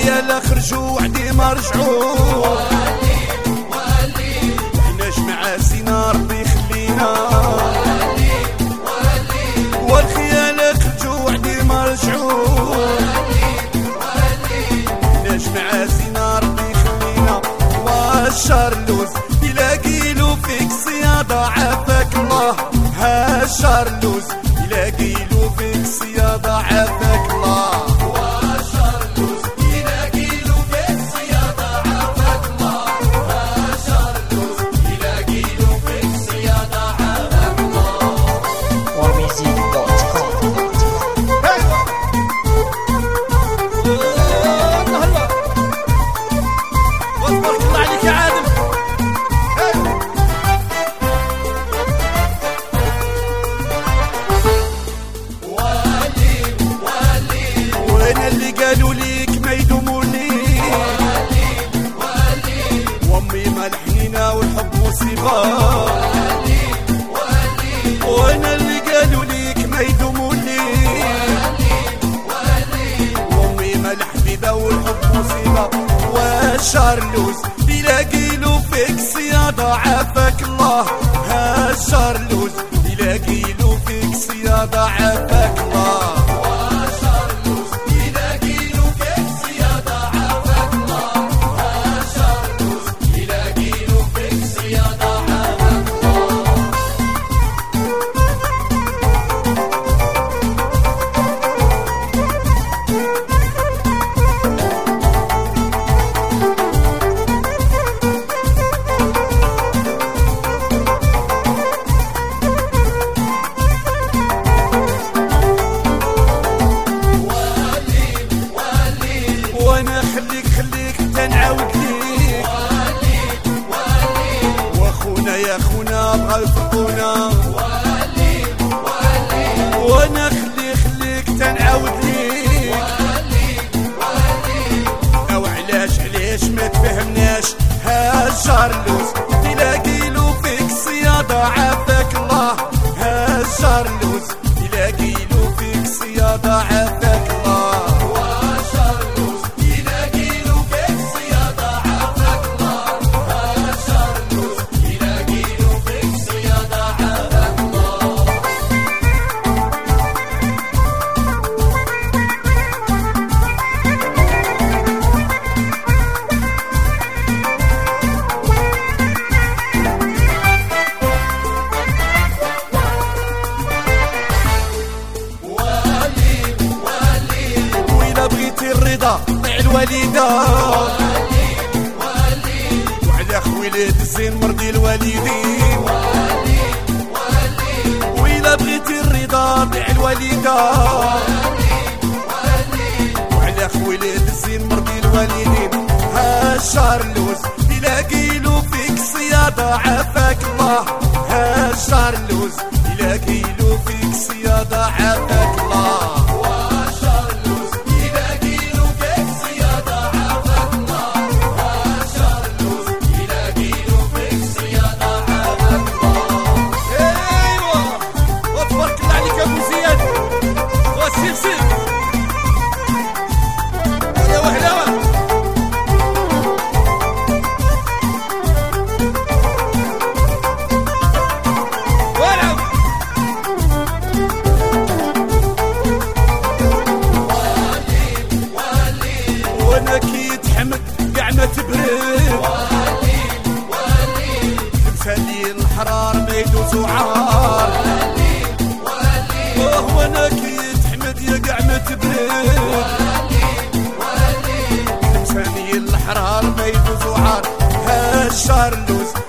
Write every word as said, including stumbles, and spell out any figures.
والخيال خرجوا وعدي ما رجعوا. احنا جمع سينا ربي يخلينا. والخيال خرجوا وعدي ما رجعوا. احنا جمع سينا ربي يخلينا. والشهر اللوز يلاقي له فيك صيادة عافاك الله. هالشهر اللوز يلاقي له فيك صيادة عافاك الله. قالوا ليك ما يدوموا ليك وامي ما الحنينه والحب مصيبه. وانا اللي قالوا ليك ما يدوموا ليك وامي ما الحبيبه والحب مصيبه. والشهر اللوز يلاقي له فيك صياده عافاك الله. هالشهر اللوز يلاقي له فيك صياده عافاك الله. وانا خليك خليك تنعاود ليك واخونا يا خونا بغا يفرقونا. وانا خليك خليك تنعاود ليك او علاش علاش ما تفهمناش. هالشهر اللوز يلاقي له فيك صيادة عافاك الله. هالشهر اللوز يلاقي له فيك صيادة عافاك الله. الرضا طيع الوالدة وعلى خويلات الزين مرضي الوالدين. وإلا بغيتي الرضا طيع الوالدة وعلى خويلات الزين مرضي الوالدين. هالشهر اللوز يلاقي له فيك صيادة عافاك الله. هالشهر اللوز يلاقي له فيك صيادة عافاك الله. وانا كي تحمد كاع ما تبرد تمثالي الحرار ما يدوزو عار. وانا كي تحمد يا كاع ما تبرد تمثالي الحرار ما يدوزو عار. هالشهر اللوز